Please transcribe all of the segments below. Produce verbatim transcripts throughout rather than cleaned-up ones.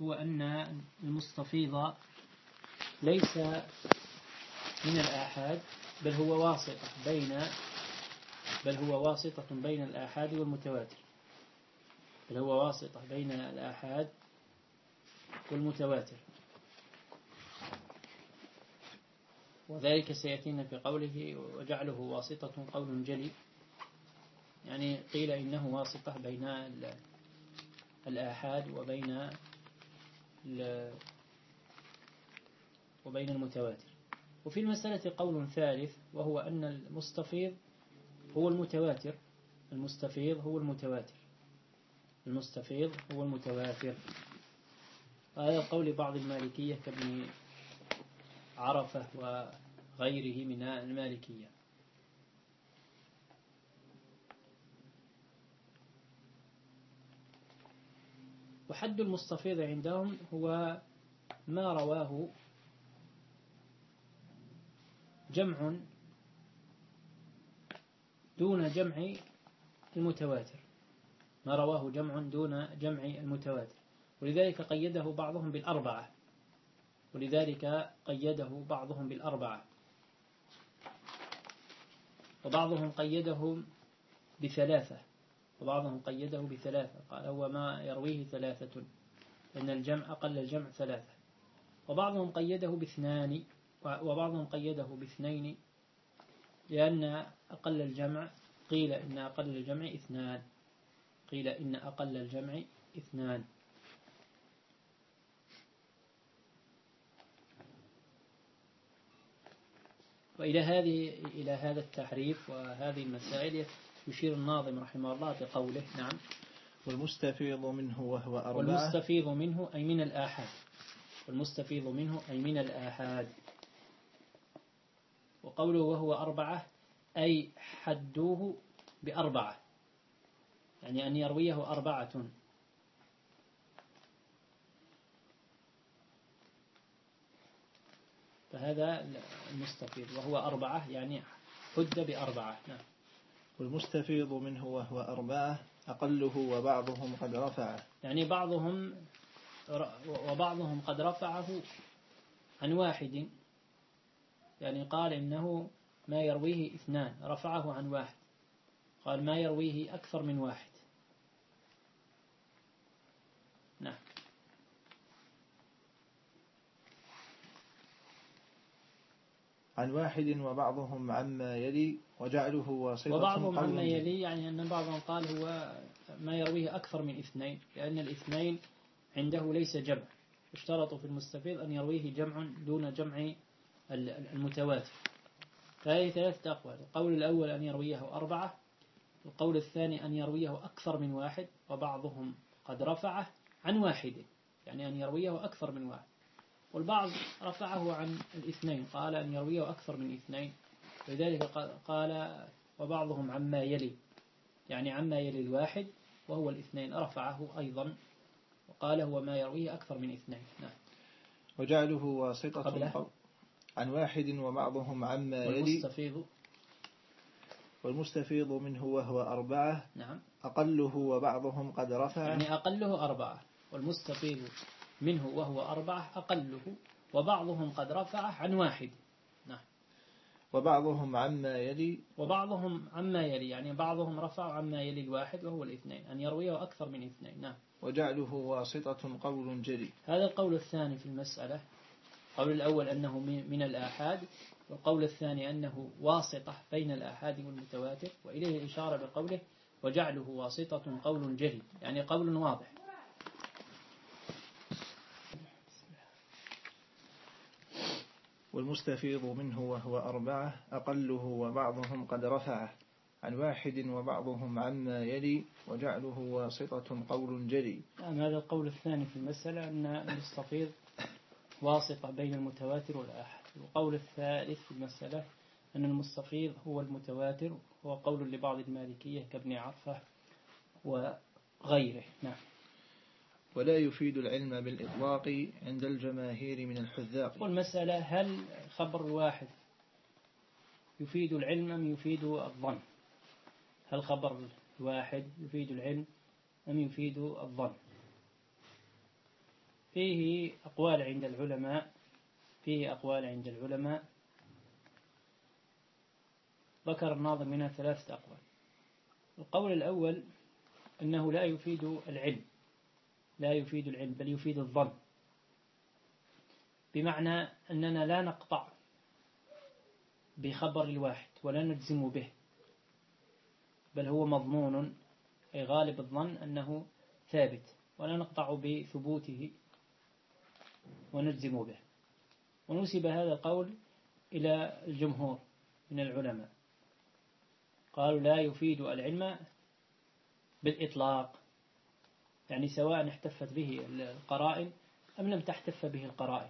هو أن المستفيض ليس من الآحاد، بل هو واسطة بين بل هو واسطة بين الآحاد والمتواتر بل هو واسطة بين الآحاد والمتواتر وذلك سيأتينا في قوله وجعله واسطة قول جلي، يعني قيل إنه واسطة بين الآحاد وبين وبين المتواتر. وفي المسألة قول ثالث، وهو أن المستفيض هو المتواتر المستفيض هو المتواتر المستفيض هو المتواتر هذا قول بعض المالكية كابن عرفة وغيره من المالكية. وحد المستفيض عندهم هو ما رواه جمع دون جمع المتواتر ما رواه جمع دون جمع المتواتر ولذلك قيده بعضهم بالأربعة ولذلك قيده بعضهم بالأربعة وبعضهم قيده بثلاثة وبعضهم قيده بثلاثة قال هو ما يرويه ثلاثة لأن الجمع أقل الجمع ثلاثة وبعضهم قيده باثنان وبعضهم قيده باثنين لأن أقل الجمع قيل إن أقل الجمع اثنان قيل إن أقل الجمع اثنان. وإلى هذه إلى هذا التحريف وهذه المسائل يشير الناظم رحمه الله بقوله نعم والمستفيض منه وهو أربعة والمستفيض منه أي من الآحاد والمستفيض منه أي من الآحاد وقوله وهو أربعة أي حدوه بأربعة يعني أن يرويه أربعة فهذا المستفيض وهو أربعة يعني حد بأربعة. نعم. والمستفيض منه وهو أربعة أقله وبعضهم قد رفعه يعني بعضهم وبعضهم قد رفعه عن واحد يعني قال إنه ما يرويه اثنان رفعه عن واحد قال ما يرويه أكثر من واحد. نعم. عن واحد وبعضهم عما يلي وجعله واسطة وبعضهم عما يلي يعني أن بعضهم قال هو ما يرويه أكثر من اثنين لأن الاثنين عنده ليس جمع اشترطوا في المستفيض أن يرويه جمع دون جمع المتواتر. فهذه ثلاثة أقوال القول الأول أن يرويه أربعة القول الثاني أن يرويه أكثر من واحد وبعضهم قد رفعه عن واحد يعني أن يرويه أكثر من واحد والبعض رفعه عن الاثنين قال أن يرويه أكثر من اثنين لذلك قال وبعضهم عما يلي يعني عما يلي الواحد وهو الاثنين رفعه أيضا وقال هو ما يرويه أكثر من اثنين. نعم. وجعله واسطة عن واحد وبعضهم عما يلي والمستفيض والمستفيض منه وهو أربعة نعم أقله وبعضهم قد رفع يعني أقله أربعة والمستفيض منه وهو أربعة أقله وبعضهم قد رفعه عن واحد. نعم. وبعضهم عما يلي وبعضهم عما يلي يعني بعضهم رفع عما يلي الواحد وهو الاثنين أن يرويه أكثر من اثنين. نعم. وجعله واسطة قول جلي. هذا القول الثاني في المسألة. القول الأول أنه من الآحاد والقول الثاني أنه واسطة بين الآحاد والمتواتر وإليه الإشارة بقوله وجعله واسطة قول جلي يعني قول واضح. والمستفيض منه وهو أربعة أقله وبعضهم قد رفعه عن واحد وبعضهم عما يلي وجعله واسطة قول جلي. يعني هذا القول الثاني في المسألة أن المستفيض واسطة بين المتواتر والآحاد. والقول الثالث في المسألة أن المستفيض هو المتواتر هو قول لبعض المالكية كابن عرفة وغيره. نعم. ولا يفيد العلم بالإطلاق عند الجماهير من الحذاق. والمسألة هل خبر الواحد يفيد العلم أم يفيد الظن؟ هل خبر الواحد يفيد العلم أم يفيد الظن؟ فيه أقوال عند العلماء فيه أقوال عند العلماء ذكر الناظم منها ثلاثة أقوال. القول الأول أنه لا يفيد العلم لا يفيد العلم بل يفيد الظن، بمعنى أننا لا نقطع بخبر الواحد ولا نجزم به، بل هو مضمون، أي غالب الظن أنه ثابت، ولا نقطع بثبوته ونجزم به. ونسب هذا القول إلى الجمهور من العلماء، قالوا لا يفيد العلم بالإطلاق، يعني سواء احتفت به القرائن أم لم تحتف به القرائن.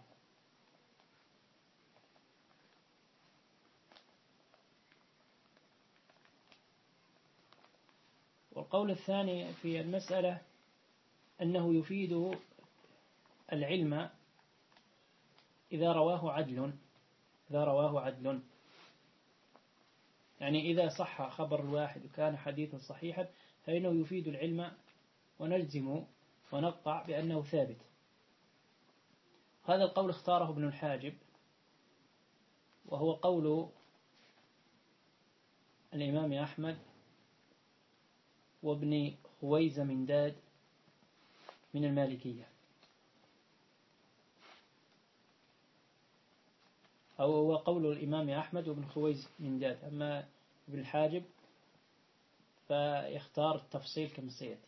والقول الثاني في المسألة أنه يفيد العلم إذا رواه عدل إذا رواه عدل يعني إذا صح خبر الواحد وكان حديثا صحيحا فإنه يفيد العلم ونلزم ونقطع بأنه ثابت. هذا القول اختاره ابن الحاجب، وهو قول الإمام أحمد وابن خويزمنداد من المالكية، أو هو قول الإمام أحمد وابن خويزمنداد. أما ابن الحاجب فيختار التفصيل كما سيأتي،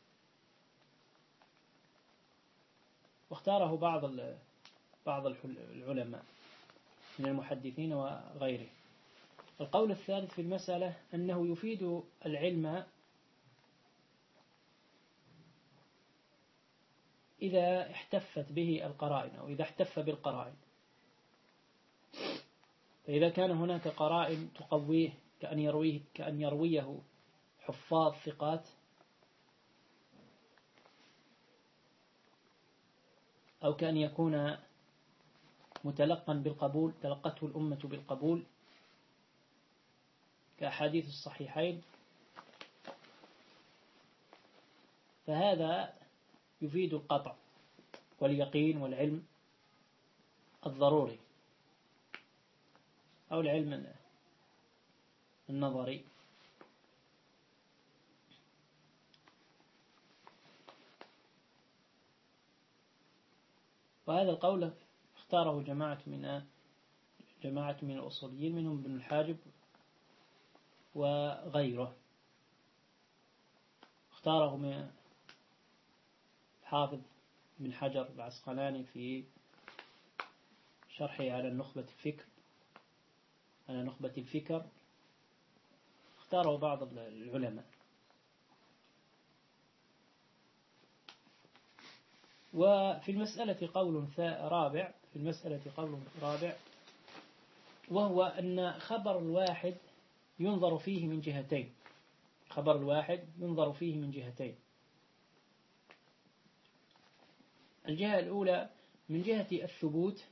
واختاره بعض بعض العلماء من المحدثين وغيره. القول الثالث في المسألة أنه يفيد العلم إذا احتفت به القرائن أو إذا احتف بالقرائن. فإذا كان هناك قرائن تقويه كأن يرويه كأن يرويه حفاظ ثقات، أو كأن يكون متلقا بالقبول تلقته الأمة بالقبول كأحاديث الصحيحين، فهذا يفيد القطع واليقين والعلم الضروري أو العلم النظري. وهذا القول اختاره جماعة من جماعة من الأصوليين منهم ابن الحاجب وغيره. اختاره من حافظ بن حجر العسقلاني في شرحه على النخبة الفكر على نخبة الفكر اختاره بعض العلماء. وفي المسألة قول رابع في المسألة قول رابع وهو أن خبر الواحد ينظر فيه من جهتين خبر الواحد ينظر فيه من جهتين الجهة الأولى من جهة الثبوت،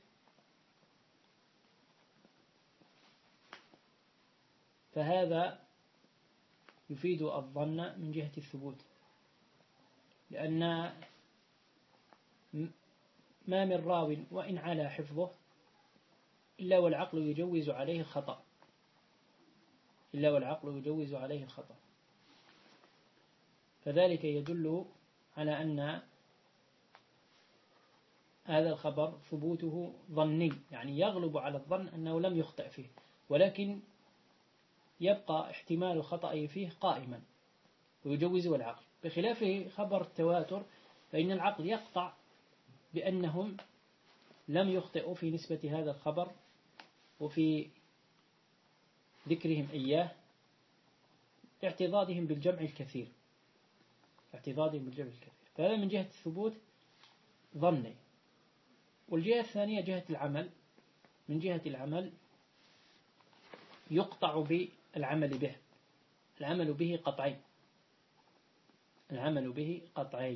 فهذا يفيد الظن من جهة الثبوت، لأن ما من راو وإن على حفظه إلا والعقل يجوز عليه الخطأ إلا والعقل يجوز عليه الخطأ فذلك يدل على أن هذا الخبر ثبوته ظني، يعني يغلب على الظن أنه لم يخطئ فيه، ولكن يبقى احتمال الخطأ فيه قائما ويجوزه العقل، بخلافه خبر التواتر فإن العقل يقطع بأنهم لم يخطئوا في نسبة هذا الخبر وفي ذكرهم إياه اعتضادهم بالجمع الكثير اعتضادهم بالجمع الكثير فهذا من جهة الثبوت ظني. والجهة الثانية جهة العمل، من جهة العمل يقطع بالعمل به العمل به قطعي العمل به قطعي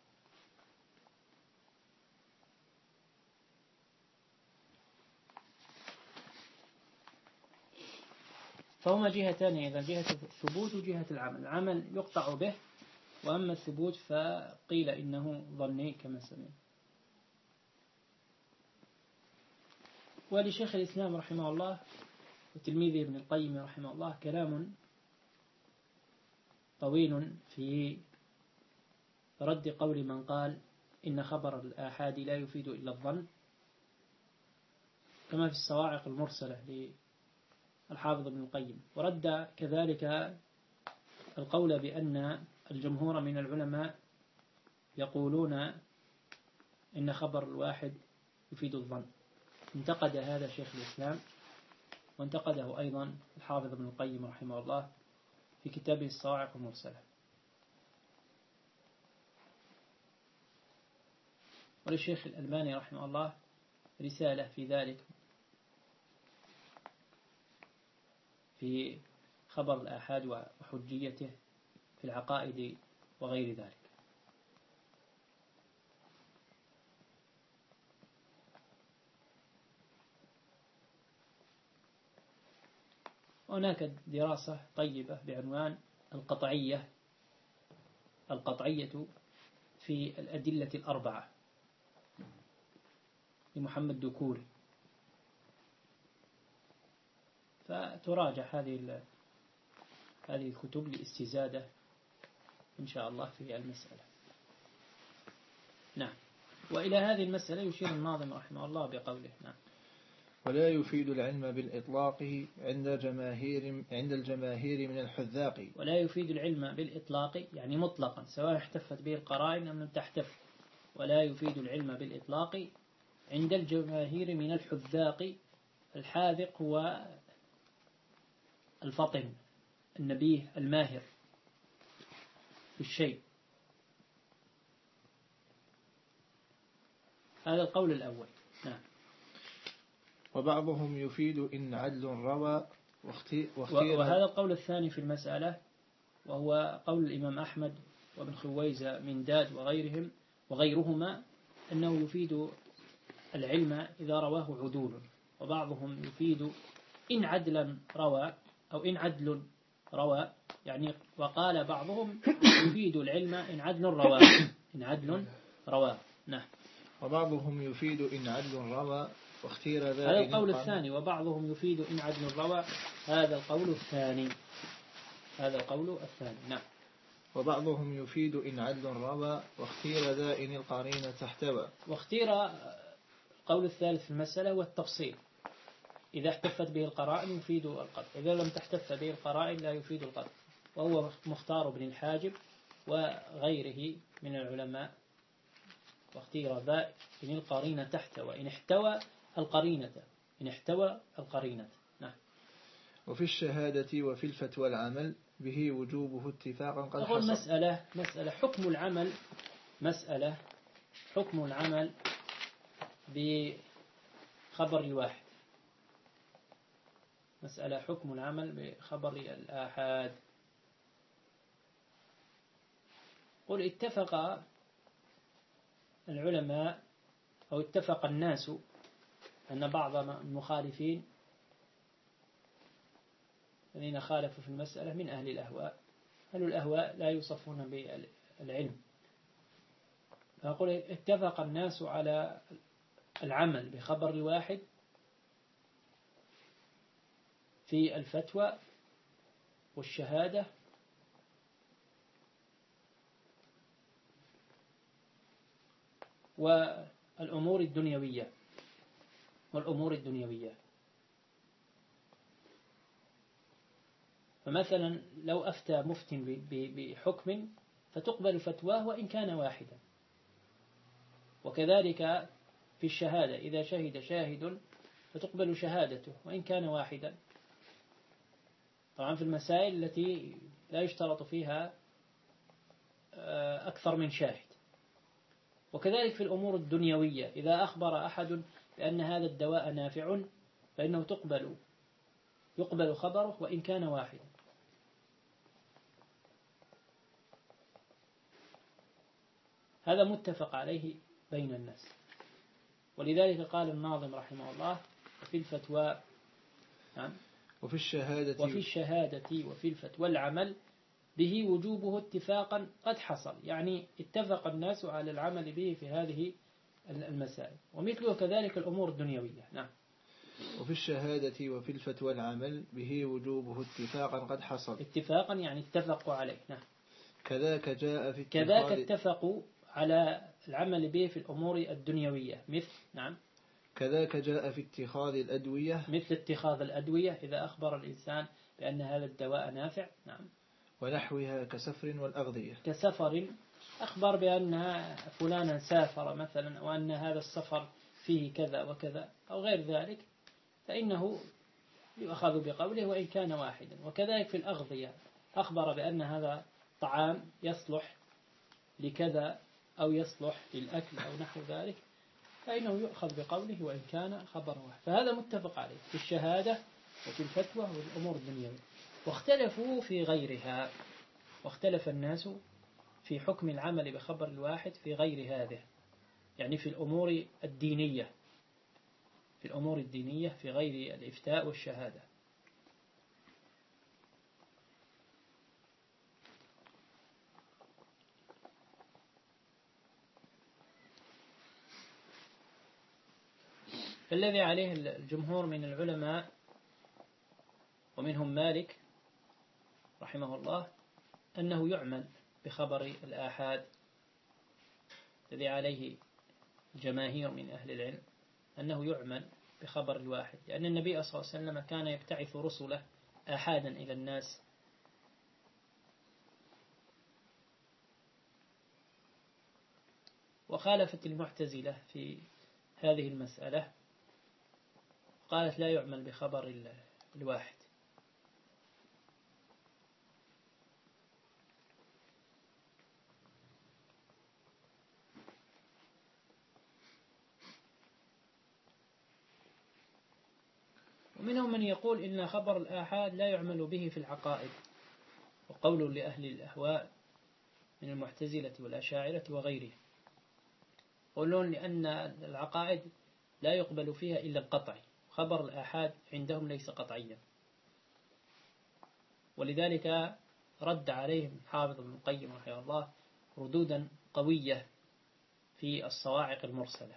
فهما جهتان، إذا جهة الثبوت وجهة العمل. العمل يقطع به، وأما الثبوت فقيل إنه ظني كما سمعنا. ولشيخ الإسلام رحمه الله وتلميذه ابن القيم رحمه الله كلام طويل في رد قول من قال إن خبر الآحاد لا يفيد إلا الظن، كما في الصواعق المرسلة للحافظ ابن القيم. ورد كذلك القول بأن الجمهور من العلماء يقولون إن خبر الواحد يفيد الظن. انتقد هذا شيخ الإسلام، وانتقده أيضا الحافظ ابن القيم رحمه الله في كتابه الصواعق المرسلة. وللشيخ الألباني رحمه الله رسالة في ذلك، في خبر الآحاد وحجيته في العقائد وغير ذلك. هناك دراسة طيبة بعنوان القطعية القطعية في الأدلة الأربعة لمحمد دكوري، فتراجع هذه هذه الكتب لاستزادة إن شاء الله في المسألة. نعم. وإلى هذه المسألة يشير الناظم رحمه الله بقوله: نعم. ولا يفيد العلم بالإطلاق عند جماهير عند الجماهير من الحذاق. ولا يفيد العلم بالإطلاق يعني مطلقا، سواء احتفت به القرائن أم لم تحتف. ولا يفيد العلم بالإطلاق عند الجماهير من الحذاق. الحاذق هو الفطن النبيه الماهر بالشيء. هذا القول الأول. نعم. وبعضهم يفيد إن عدل روى واختير. وهذا القول الثاني في المسألة، وهو قول الإمام أحمد وابن خويزة من داد وغيرهم وغيرهما، أنه يفيد العلم إذا رواه عدول. وبعضهم يفيد إن عدلا روى أو إن عدل روى، يعني وقال بعضهم يفيد العلم إن عدل روى إن عدل روى. نعم. وبعضهم يفيد إن عدل روى واختير ذا. هذا القول الثاني. وبعضهم يفيد إن عدل روى، هذا القول الثاني. هذا القول الثاني. نعم. وبعضهم يفيد إن عدل روى واختير ذا إن القرينة تحتوى. واختير القول الثالث في المسألة والتفصيل. إذا احتفت به القرائن يفيد القطع، إذا لم تحتف به القرائن لا يفيد القطع. وهو مختار ابن الحاجب وغيره من العلماء. واختير ذا إن القرينة تحتوى، إن احتوى القرينة إن احتوى القرينة. نعم. وفي الشهادة وفي الفتوى العمل به وجوبه اتفاقا قد حصل. أقول مسألة مسألة حكم العمل مسألة حكم العمل بخبر الواحد. مسألة حكم العمل بخبر الآحاد. قل اتفق العلماء أو اتفق الناس أن بعض المخالفين الذين خالفوا في المسألة من أهل الأهواء. أهل الأهواء لا يوصفون بالعلم. فأقول اتفق الناس على العمل بخبر الواحد في الفتوى والشهادة والأمور الدنيوية والأمور الدنيوية. فمثلا لو أفتى مفت بحكم فتقبل فتواه وإن كان واحدا. وكذلك في الشهادة إذا شهد شاهد فتقبل شهادته وإن كان واحدا. طبعا في المسائل التي لا يشترط فيها أكثر من شاهد. وكذلك في الأمور الدنيوية إذا أخبر أحد بأن هذا الدواء نافع فإنه تقبل يقبل خبره وإن كان واحدا. هذا متفق عليه بين الناس. ولذلك قال الناظم رحمه الله وفي الفتوى نعم وفي الشهادة وفي الشهادة وفي الفتوى العمل به وجوبه اتفاقا قد حصل، يعني اتفق الناس على العمل به في هذه المسائل. ومثله كذلك الأمور الدنيوية. نعم. وفي الشهادة وفي الفتوى العمل به وجوبه اتفاقا قد حصل. اتفاقا يعني اتفقوا عليه. نعم. كذاك جاء في اتخاذ كذاك اتفقوا على العمل به في الأمور الدنيوية مثل نعم كذاك جاء في اتخاذ الأدوية مثل اتخاذ الأدوية إذا أخبر الإنسان بأن هذا الدواء نافع. نعم. ونحوها كسفر والأغذية. كسفر أخبر بأن فلانا سافر مثلا وأن هذا السفر فيه كذا وكذا أو غير ذلك فإنه يؤخذ بقوله وإن كان واحدا. وكذلك في الأغذية أخبر بأن هذا طعام يصلح لكذا أو يصلح للأكل أو نحو ذلك فإنه يؤخذ بقوله وإن كان خبر واحد. فهذا متفق عليه في الشهادة وفي الفتوى والأمور الدنيوية. واختلفوا في غيرها، واختلف الناس في حكم العمل بخبر الواحد في غير هذه، يعني في الأمور الدينية، في الأمور الدينية في غير الإفتاء والشهادة. فالذي عليه الجمهور من العلماء ومنهم مالك رحمه الله أنه يعمل بخبر الآحاد، الذي عليه جماهير من أهل العلم أنه يعمل بخبر الواحد، لأن النبي صلى الله عليه وسلم كان يبتعث رسله آحادا إلى الناس. وخالفت المعتزلة في هذه المسألة، قالت لا يعمل بخبر الواحد. ومنهم من يقول إن خبر الآحاد لا يعمل به في العقائد، وقول لأهل الأهواء من المعتزلة والأشاعرة وغيره، يقولون لأن العقائد لا يقبل فيها إلا القطع، خبر الآحاد عندهم ليس قطعيا. ولذلك رد عليهم حافظ ابن القيم رحمه الله ردودا قوية في الصواعق المرسلة.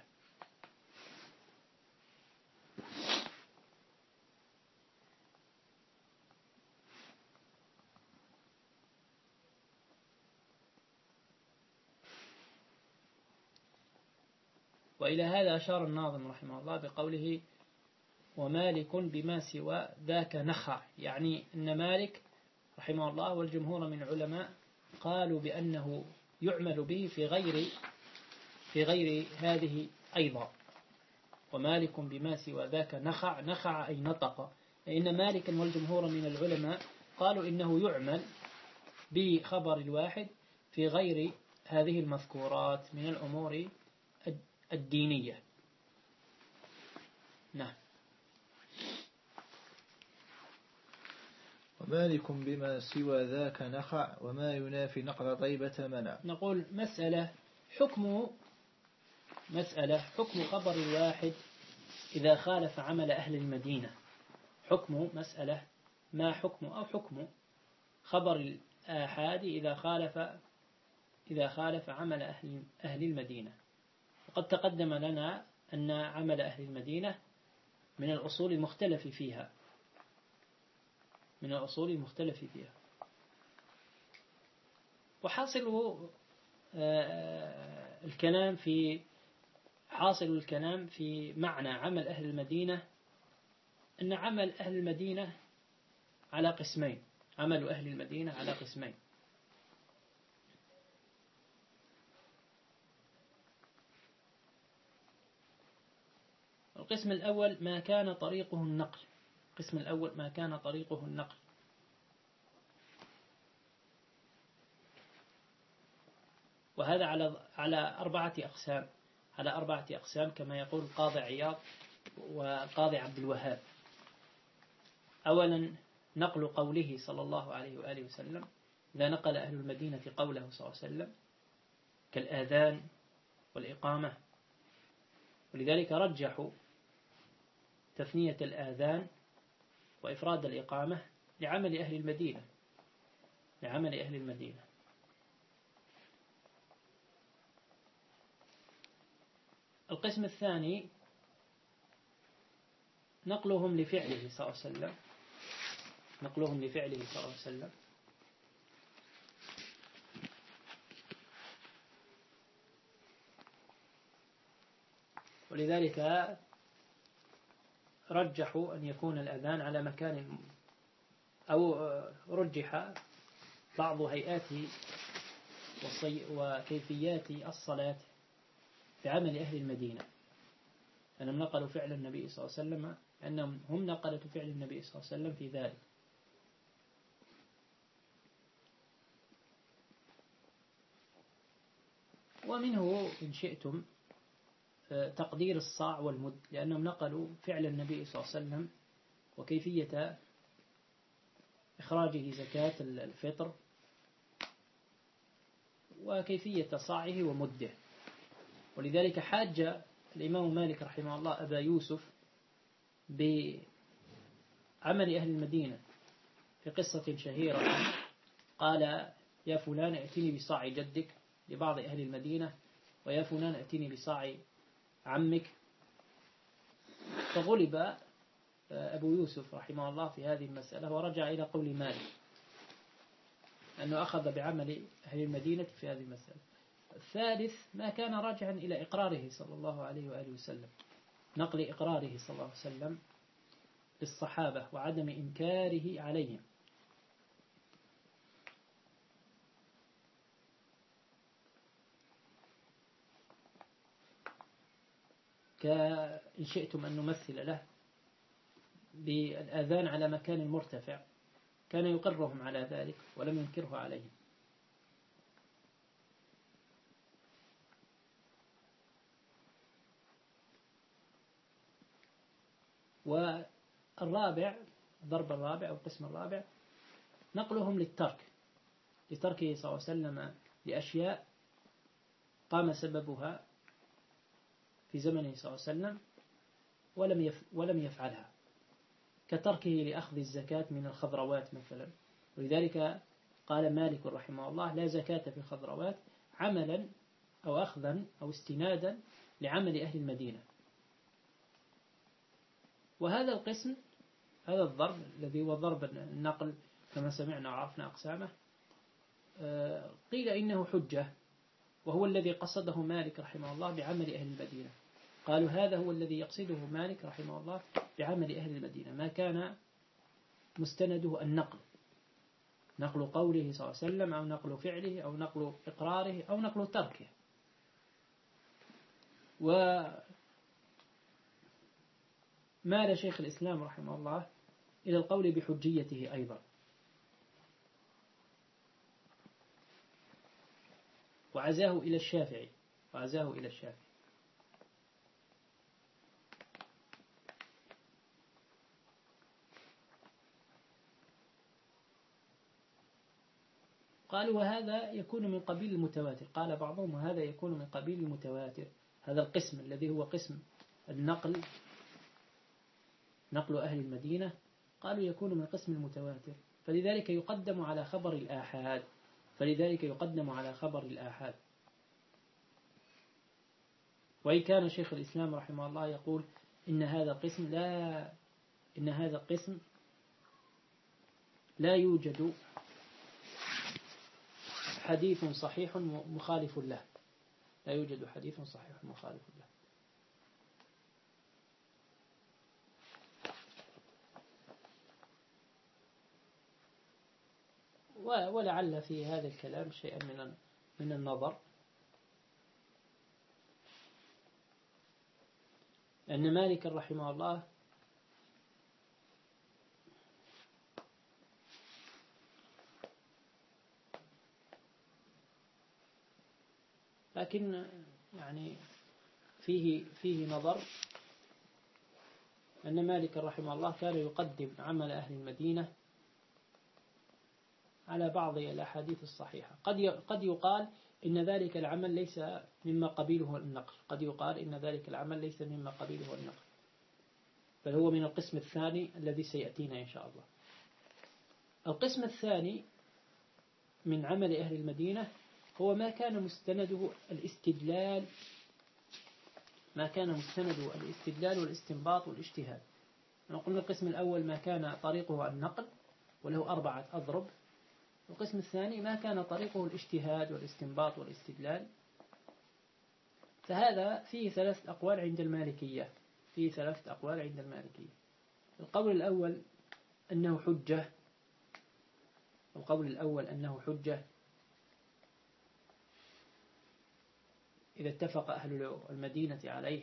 وإلى هذا أشار الناظم رحمه الله بقوله ومالك بما سوى ذاك نخع، يعني أن مالك رحمه الله والجمهور من العلماء قالوا بأنه يعمل به في غير في غير هذه أيضا. ومالك بما سوى ذاك نخع، نخع أي نطق، لأن مالكا والجمهور من العلماء قالوا إنه يعمل بخبر الواحد في غير هذه المذكورات من الأمور الدينية. نعم. ومالك بما سوى ذاك نخع وما ينافي نقل طيبة منع. نقول مسألة حكم مسألة حكم خبر الواحد إذا خالف عمل أهل المدينة. حكم مسألة ما حكم أو حكم خبر الآحاد إذا خالف إذا خالف عمل أهل أهل المدينة. وقد تقدم لنا أن عمل أهل المدينة من الأصول المختلف فيها من الأصول المختلف فيها وحاصل الكلام في حاصل الكلام في معنى عمل أهل المدينة أن عمل أهل المدينة على قسمين عمل أهل المدينة على قسمين. القسم الأول ما كان طريقه النقل القسم الأول ما كان طريقه النقل وهذا على على أربعة أقسام على أربعة أقسام كما يقول القاضي عياض وقاضي عبد الوهاب. أولا نقل قوله صلى الله عليه وآله وسلم، إذا نقل أهل المدينة قوله صلى الله عليه وسلم كالآذان والإقامة، ولذلك رجحوا تثنية الآذان وإفراد الإقامة لعمل أهل المدينة لعمل أهل المدينة. القسم الثاني نقلهم لفعله صلى الله عليه وسلم نقلهم لفعله صلى الله عليه وسلم ولذلك رجحوا أن يكون الأذان على مكان، أو رجح بعض هيئات وكيفيات الصلاة بعمل أهل المدينة، أنهم نقلوا فعل النبي صلى الله عليه وسلم، أنهم هم نقلوا فعل النبي صلى الله عليه وسلم في ذلك. ومنه إن شئتم تقدير الصاع والمد، لأنهم نقلوا فعل النبي صلى الله عليه وسلم وكيفية إخراجه زكاة الفطر وكيفية صاعه ومده. ولذلك حاج الإمام مالك رحمه الله أبا يوسف بعمل أهل المدينة في قصة شهيرة، قال: يا فلان ائتني بصاع جدك لبعض أهل المدينة، ويا فلان ائتني بصاع عمك. فغلب أبو يوسف رحمه الله في هذه المسألة ورجع إلى قول مالك أنه أخذ بعمل أهل المدينة في هذه المسألة. الثالث ما كان راجعا إلى إقراره صلى الله عليه وآله وسلم، نقل إقراره صلى الله عليه وسلم للصحابة وعدم إنكاره عليهم. كإن شئتم أن نمثل له بالآذان على مكان مرتفع، كان يقرهم على ذلك ولم ينكره عليهم. والرابع، الضرب الرابع أو القسم الرابع، نقلهم للترك، لتركه صلى الله عليه وسلم لأشياء قام سببها في زمنه صلى الله عليه وسلم ولم ولم يفعلها، كتركه لأخذ الزكاة من الخضروات مثلا. ولذلك قال مالك رحمه الله: لا زكاة في الخضروات، عملا أو أخذا أو استنادا لعمل أهل المدينة. وهذا القسم، هذا الضرب الذي هو ضرب النقل كما سمعنا وعرفنا أقسامه، قيل إنه حجة، وهو الذي قصده مالك رحمه الله بعمل أهل المدينة. قالوا هذا هو الذي يقصده مالك رحمه الله بعمل أهل المدينة، ما كان مستنده النقل، نقل قوله صلى الله عليه وسلم أو نقل فعله أو نقل إقراره أو نقل تركه. ومال شيخ الإسلام رحمه الله إلى القول بحجيته أيضا، وعزاه إلى الشافعي وعزاه إلى الشافعي قالوا وهذا يكون من قبيل المتواتر. قال بعضهم وهذا يكون من قبيل المتواتر، هذا القسم الذي هو قسم النقل، نقل أهل المدينة، قالوا يكون من قسم المتواتر، فلذلك يقدم على خبر الآحاد فلذلك يقدم على خبر الآحاد. وإن كان شيخ الإسلام رحمه الله يقول إن هذا القسم لا إن هذا القسم لا يوجد حديث صحيح مخالف له لا يوجد حديث صحيح مخالف له ولعل في هذا الكلام شيئا من من النظر، أن مالك رحمه الله لكن يعني فيه فيه نظر، أن مالك رحمه الله كان يقدم عمل أهل المدينة على بعض الأحاديث الصحيحة. قد قد يقال إن ذلك العمل ليس مما قبيله النقل قد يقال إن ذلك العمل ليس مما قبيله النقل بل هو من القسم الثاني الذي سيأتينا إن شاء الله. القسم الثاني من عمل أهل المدينة هو ما كان مستنده الاستدلال ما كان مستنده الاستدلال والاستنباط والاجتهاد. قلنا القسم الأول ما كان طريقه النقل وله أربعة أضرب. القسم الثاني ما كان طريقه الاجتهاد والاستنباط والاستدلال. فهذا فيه ثلاث أقوال عند المالكية فيه ثلاث أقوال عند المالكية. القول الأول أنه حجة القول الأول أنه حجة إذا اتفق أهل المدينة عليه.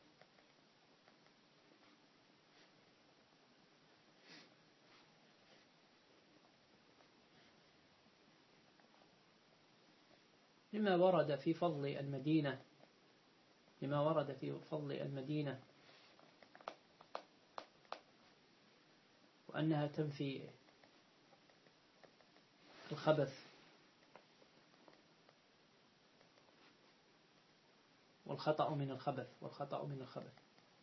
لما ورد في فضل المدينة لما ورد في فضل المدينة وأنها تنفي الخبث والخطأ من الخبث والخطأ من الخبث.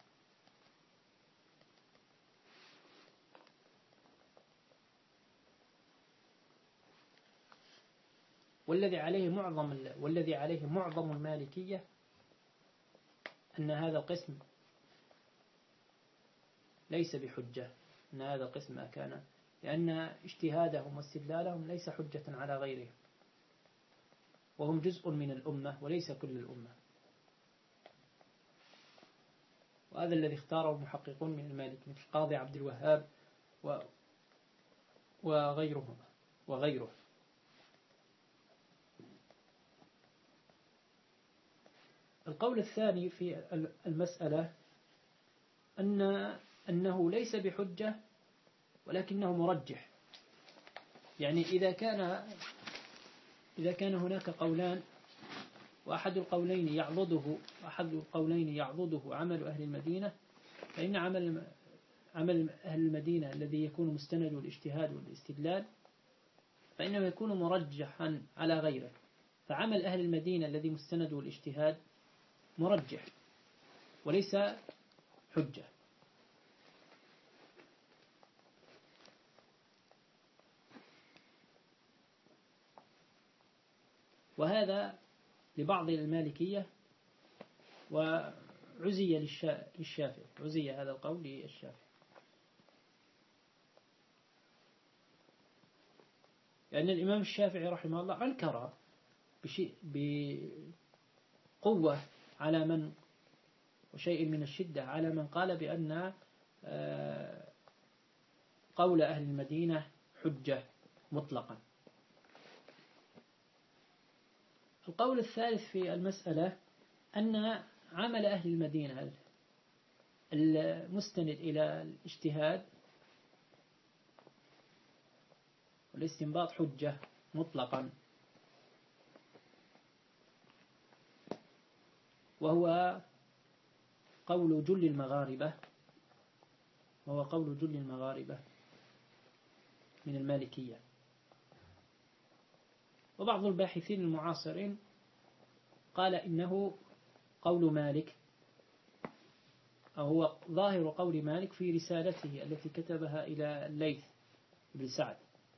والذي عليه معظم والذي عليه معظم المالكية أن هذا القسم ليس بحجة أن هذا القسم ما كان، لأن اجتهادهم واستدلالهم ليس حجة على غيرهم، وهم جزء من الأمة وليس كل الأمة. وهذا الذي اختاره المحققون من المالكية القاضي عبد الوهاب وغيرهم وغيره. القول الثاني في المسألة أن أنه ليس بحجة ولكنه مرجح. يعني إذا كان إذا كان هناك قولان وأحد القولين يعضده أحد القولين يعضده عمل أهل المدينة، فإن عمل عمل أهل المدينة الذي يكون مستند الاجتهاد والاستدلال فإنه يكون مرجحا على غيره. فعمل أهل المدينة الذي مستند الاجتهاد مرجح وليس حجة. وهذا لبعض المالكية وعزي للشافعي عزي هذا القول للشافعي، لأن الإمام الشافعي رحمه الله أنكر بشيء بقوة على من وشيء من الشدة على من قال بأن قول أهل المدينة حجة مطلقا. القول الثالث في المسألة أن عمل أهل المدينة المستند إلى الاجتهاد والاستنباط حجة مطلقا، وهو قول جل المغاربة وهو قول جل المغاربة من المالكية. وبعض الباحثين المعاصرين قال إنه قول مالك أو هو ظاهر قول مالك في رسالته التي كتبها إلى الليث بن سعد.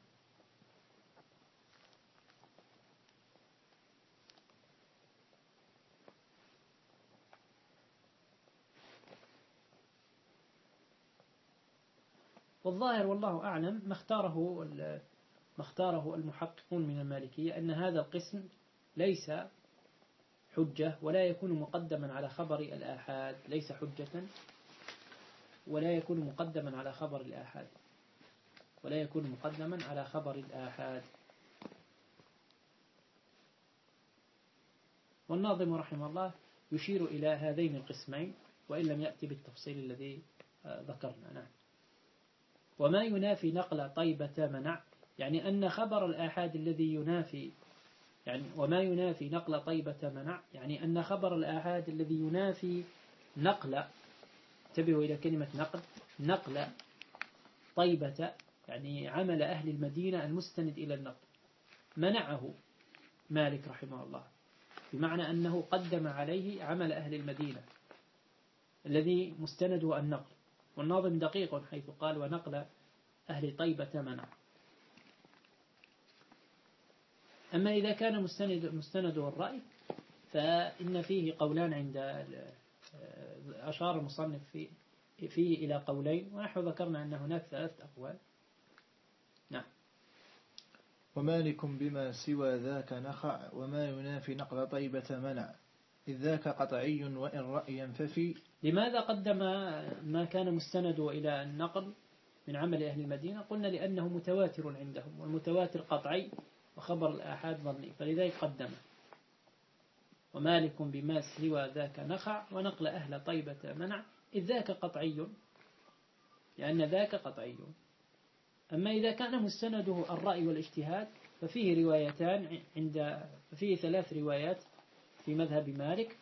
والظاهر والله أعلم ما اختاره ما اختاره المحققون من المالكية أن هذا القسم ليس حجة ولا يكون مقدما على خبر الآحاد ليس حجة ولا يكون مقدما على خبر الآحاد ولا يكون مقدما على خبر الآحاد. والناظم رحمه الله يشير إلى هذين القسمين وإن لم يأتي بالتفصيل الذي ذكرنا. نعم. وما ينافي نقل طيبة منع، يعني أن خبر الآحاد الذي ينافي يعني وما ينافي نقل طيبة منع، يعني أن خبر الآحاد الذي ينافي نقل، انتبهوا إلى كلمة نقل نقل طيبة، يعني عمل أهل المدينة المستند إلى النقل، منعه مالك رحمه الله، بمعنى أنه قدم عليه عمل أهل المدينة الذي مستنده النقل. والناظم دقيق حيث قال ونقل أهل طيبة منع. أما إذا كان مستند مستنده الرأي فإن فيه قولان عند أشار المصنف في فيه إلى قولين، ونحن ذكرنا أن هناك ثلاثة أقوال. نعم. ومالك بما سوى ذاك نخع وما ينافي نقل طيبة منع إذ ذاك قطعي وإن رأيا ففي. لماذا قدم ما كان مستنده إلى النقل من عمل أهل المدينة؟ قلنا لأنه متواتر عندهم، والمتواتر قطعي وخبر الآحاد ظني، فلذلك قدمه. ومالك بما سوى ذاك نخع ونقل أهل طيبة منع إذ ذاك قطعي، لأن ذاك قطعي. أما إذا كان مستنده الرأي والاجتهاد ففيه روايتان عند ففيه ثلاث روايات في مذهب مالك،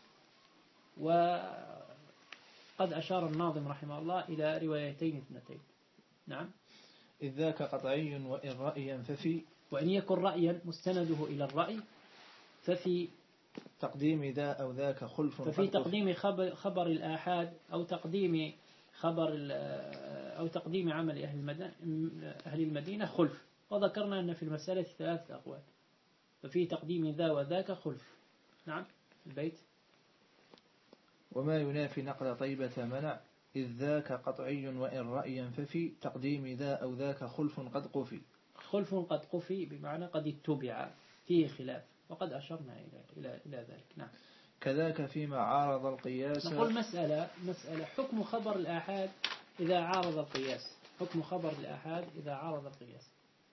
وقد أشار الناظم رحمه الله إلى روايتين اثنتين. نعم. إذ ذاك قطعي وإن رأيا ففي. وإن يكن رأيا مستنده إلى الرأي ففي تقديم ذا أو ذاك خلف، ففي تقديم خبر, خبر الآحاد أو تقديم خبر أو تقديم عمل أهل المدينة, أهل المدينة خلف. وذكرنا أن في المسألة ثلاثة أقوال، ففي تقديم ذا وذاك خلف. نعم. البيت. وما ينافي نقل طيبة منع إذ ذاك قطعي وإن رأيا ففي تقديم ذا أو ذاك خلف قد قفي. خلف قد قفي بمعنى قد اتبع، فيه خلاف، وقد أشرنا إلى إلى إلى ذلك. نعم. كذاك فيما عارض القياس. نقول مسألة مسألة حكم خبر الآحاد إذا عارض القياس. حكم خبر الآحاد إذا عارض القياس.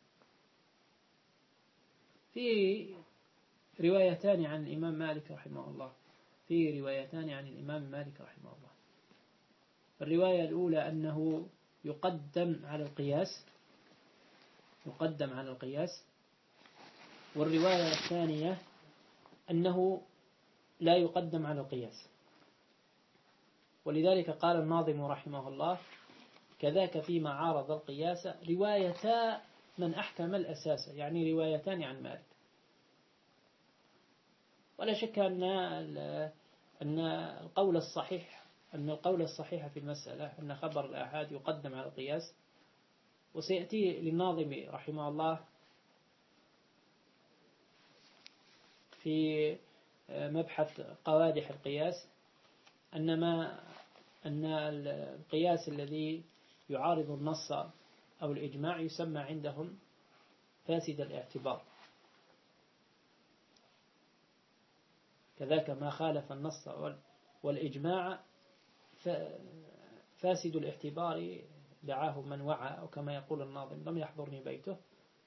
في روايتان عن الإمام مالك رحمه الله في روايتان عن الإمام مالك رحمه الله. الرواية الأولى أنه يقدم على القياس يقدم على القياس والرواية الثانية أنه لا يقدم على القياس. ولذلك قال الناظم رحمه الله: كذاك فيما عارض القياس روايتا من أحكم الأساس، يعني روايتان عن مالك. ولا شك أن أن القول الصحيح أن القول الصحيح في المسألة أن خبر الآحاد يقدم على القياس. وسيأتي للناظم رحمه الله في مبحث قوادح القياس أن ما أن القياس الذي يعارض النص أو الإجماع يسمى عندهم فاسد الاعتبار. كذلك ما خالف النص والإجماع فاسد الاعتبار دعاه من وعى، أو كما يقول الناظم لم يحضرني بيته،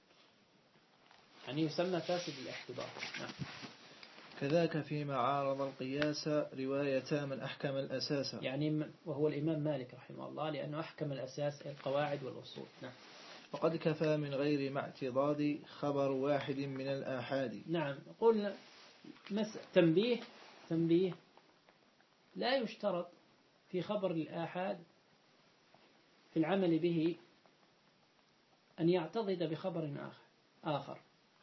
يعني يسمى فاسد الاعتبار. نعم. كذاك فيما عارض القياس روايتا من أحكم الأساس، يعني وهو الإمام مالك رحمه الله، لأنه أحكم الأساس القواعد والأصول. نعم. وقد كفى من غير ما اعتضاد خبر واحد من الآحاد. نعم. قلنا مس... تنبيه تنبيه لا يشترط في خبر الآحاد في العمل به أن يعتضد بخبر آخر آخر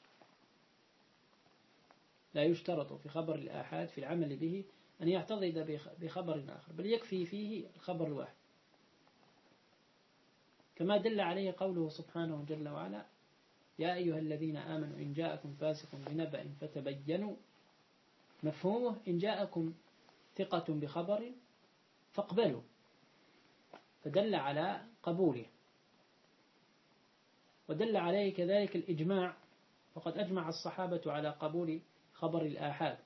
لا يشترط في خبر الآحاد في العمل به أن يعتضد بخبر آخر، بل يكفي فيه الخبر الواحد، كما دل عليه قوله سبحانه جل وعلا: يا أيها الذين آمنوا إن جاءكم فاسق بنبأ فتبينوا. مفهومه إن جاءكم ثقة بخبر فاقبلوا، فدل على قبوله. ودل عليه كذلك الإجماع، وقد أجمع الصحابة على قبول خبر الآحاد.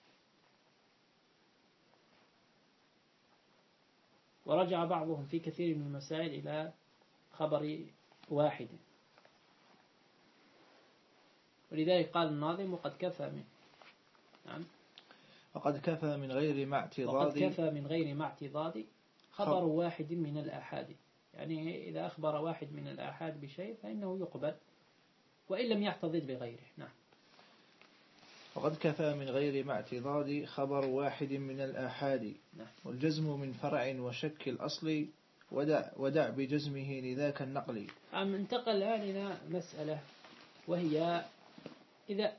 ورجع بعضهم في كثير من المسائل إلى خبر واحد. ولذلك قال الناظم: وقد كفى من نعم وقد كفى من غير ما اعتضاد وقد كفى من غير ما اعتضاد خبر واحد من الآحاد. يعني إذا أخبر واحد من الآحاد بشيء فإنه يقبل وإن لم يعتضد بغيره. نعم. وقد كفى من غير ما اعتضاد خبر واحد من الآحاد. نعم. والجزم من فرع وشك الأصل ودع, ودع بجزمه لذاك النقل. عم انتقل الآن إلى مسألة، وهي إذا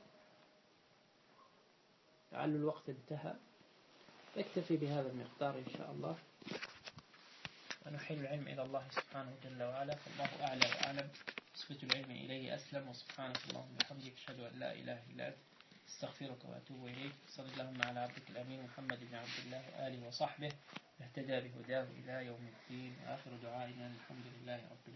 لعل الوقت انتهى اكتفي بهذا المقدار إن شاء الله، ونحيل العلم إلى الله سبحانه جل وعلا، فالله أعلى وأعلم. نسبة العلم إليه أسلم. وسبحانك اللهم وبحمدك أشهد أن لا إله إلا أنت استغفرك وأتوب إليك. صلى اللهم على عبدك الأمين محمد بن عبد الله وآله وصحبه اهتدى بهداه إلى يوم الدين. وآخر دعائنا الحمد لله رب